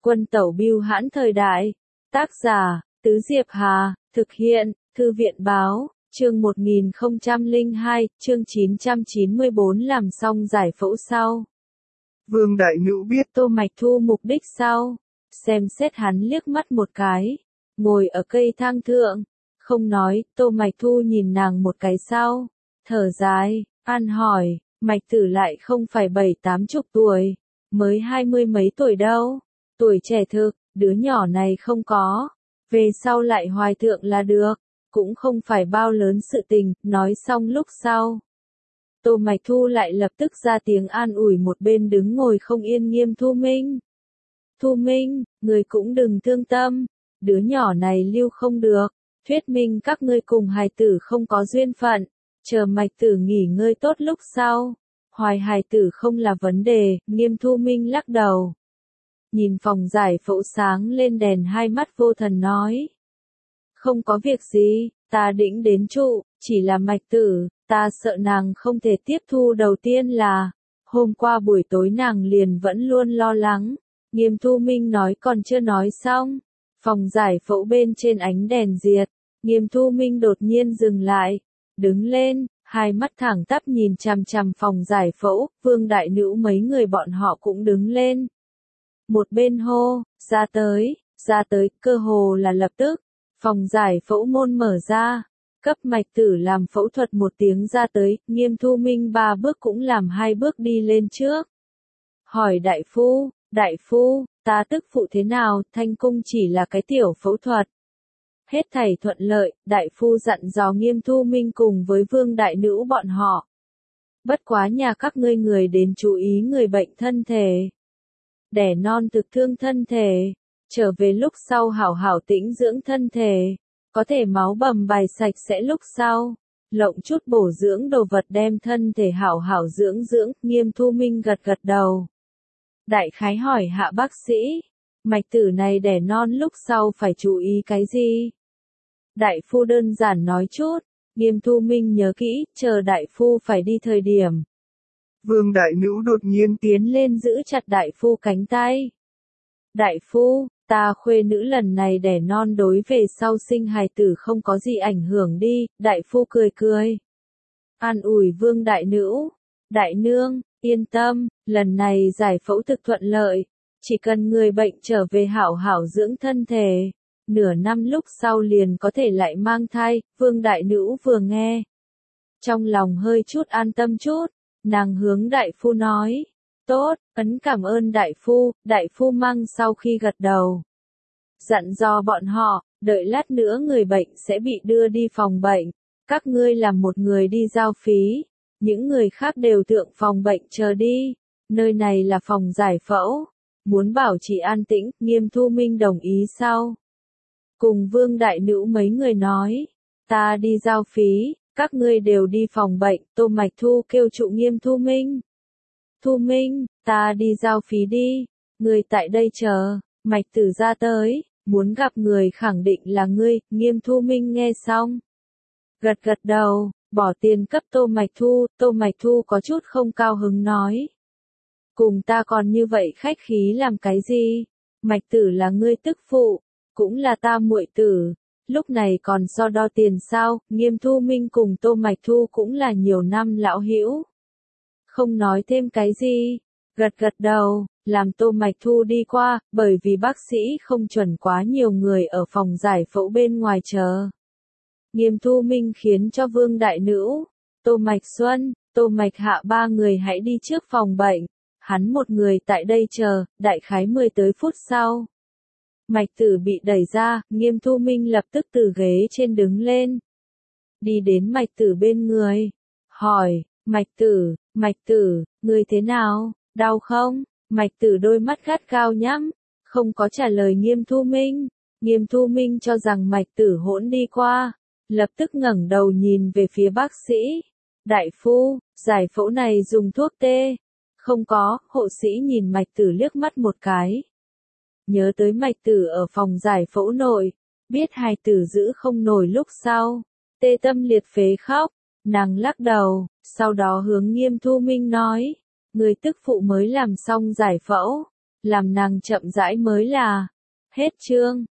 Quân tẩu bưu hãn thời đại. Tác giả, Tứ Diệp Hà, thực hiện, Thư viện báo, chương 1002, chương 994 làm xong giải phẫu sau. Vương Đại Nữ biết Tô Mạch Thu mục đích sau, xem xét hắn liếc mắt một cái, ngồi ở cây thang thượng, không nói, Tô Mạch Thu nhìn nàng một cái sau, thở dài, an hỏi, Mạch Tử lại không phải 70-80 tuổi, mới 20 mấy tuổi đâu, tuổi trẻ thực, đứa nhỏ này không có, về sau lại hoài thượng là được, cũng không phải bao lớn sự tình, nói xong lúc sau. Tô Mạch Thu lại lập tức ra tiếng an ủi một bên đứng ngồi không yên Nghiêm Thu Minh. Thu Minh, người cũng đừng thương tâm, đứa nhỏ này lưu không được, thuyết minh các ngươi cùng hài tử không có duyên phận, chờ Mạch Tử nghỉ ngơi tốt lúc sau. Hoài hài tử không là vấn đề, Nghiêm Thu Minh lắc đầu. Nhìn phòng giải phẫu sáng lên đèn hai mắt vô thần nói. Không có việc gì, ta định đến trụ, chỉ là Mạch Tử, ta sợ nàng không thể tiếp thu. Đầu tiên là, hôm qua buổi tối nàng liền vẫn luôn lo lắng, Nghiêm Thu Minh nói còn chưa nói xong, phòng giải phẫu bên trên ánh đèn diệt, Nghiêm Thu Minh đột nhiên dừng lại, đứng lên, hai mắt thẳng tắp nhìn chằm chằm phòng giải phẫu, Vương Đại Nữ mấy người bọn họ cũng đứng lên. Một bên hô, ra tới, cơ hồ là lập tức, phòng giải phẫu môn mở ra, cấp Mạch Tử làm phẫu thuật một tiếng ra tới, Nghiêm Thu Minh 3 bước cũng làm 2 bước đi lên trước. Hỏi đại phu, ta tức phụ thế nào, Thanh Cung chỉ là cái tiểu phẫu thuật. Hết thảy thuận lợi, đại phu dặn dò Nghiêm Thu Minh cùng với Vương Đại Nữ bọn họ. Bất quá nhà các ngươi người đến chú ý người bệnh thân thể. Đẻ non thực thương thân thể, trở về lúc sau hảo hảo tĩnh dưỡng thân thể, có thể máu bầm bài sạch sẽ lúc sau, lộng chút bổ dưỡng đồ vật đem thân thể hảo hảo dưỡng, Nghiêm Thu Minh gật đầu. Đại khái hỏi hạ bác sĩ, Mạch Tử này đẻ non lúc sau phải chú ý cái gì? Đại phu đơn giản nói chút, Nghiêm Thu Minh nhớ kỹ, chờ đại phu phải đi thời điểm. Vương Đại Nữ đột nhiên tiến lên giữ chặt đại phu cánh tay. Đại phu, ta khuê nữ lần này đẻ non đối về sau sinh hài tử không có gì ảnh hưởng đi, đại phu cười. An ủi Vương Đại Nữ, đại nương, yên tâm, lần này giải phẫu thực thuận lợi, chỉ cần người bệnh trở về hảo hảo dưỡng thân thể, nửa năm lúc sau liền có thể lại mang thai, Vương Đại Nữ vừa nghe. Trong lòng hơi chút an tâm chút, nàng hướng đại phu nói, tốt, ấn cảm ơn đại phu mang sau khi gật đầu. Dặn dò bọn họ, đợi lát nữa người bệnh sẽ bị đưa đi phòng bệnh, các ngươi làm một người đi giao phí, những người khác đều thượng phòng bệnh chờ đi, nơi này là phòng giải phẫu, muốn bảo trì an tĩnh, Nghiêm Thu Minh đồng ý sau. Cùng Vương Đại Nữ mấy người nói, ta đi giao phí, các ngươi đều đi phòng bệnh, Tô Mạch Thu kêu trụ Nghiêm Thu Minh. Thu Minh, ta đi giao phí đi, người tại đây chờ, Mạch Tử ra tới, muốn gặp người khẳng định là ngươi, Nghiêm Thu Minh nghe xong. Gật đầu, bỏ tiền cấp Tô Mạch Thu có chút không cao hứng nói. Cùng ta còn như vậy khách khí làm cái gì, Mạch Tử là ngươi tức phụ, cũng là ta muội tử. Lúc này còn so đo tiền sao, Nghiêm Thu Minh cùng Tô Mạch Thu cũng là nhiều năm lão hữu. Không nói thêm cái gì, gật đầu, làm Tô Mạch Thu đi qua, bởi vì bác sĩ không chuẩn quá nhiều người ở phòng giải phẫu bên ngoài chờ. Nghiêm Thu Minh khiến cho Vương Đại Nữ, Tô Mạch Xuân, Tô Mạch Hạ 3 người hãy đi trước phòng bệnh, hắn một người tại đây chờ, đại khái 10 tới phút sau. Mạch Tử bị đẩy ra, Nghiêm Thu Minh lập tức từ ghế trên đứng lên. Đi đến Mạch Tử bên người. Hỏi, Mạch Tử, người thế nào, đau không? Mạch Tử đôi mắt gắt gao nhắm, không có trả lời Nghiêm Thu Minh. Nghiêm Thu Minh cho rằng Mạch Tử hỗn đi qua, lập tức ngẩng đầu nhìn về phía bác sĩ. Đại phu, giải phẫu này dùng thuốc tê. Không có, hộ sĩ nhìn Mạch Tử liếc mắt một cái. Nhớ tới Mạch Tử ở phòng giải phẫu nội, biết hài tử giữ không nổi lúc sau, tê tâm liệt phế khóc, nàng lắc đầu, sau đó hướng Nghiêm Thu Minh nói, người tức phụ mới làm xong giải phẫu, làm nàng chậm rãi mới là. Hết chương.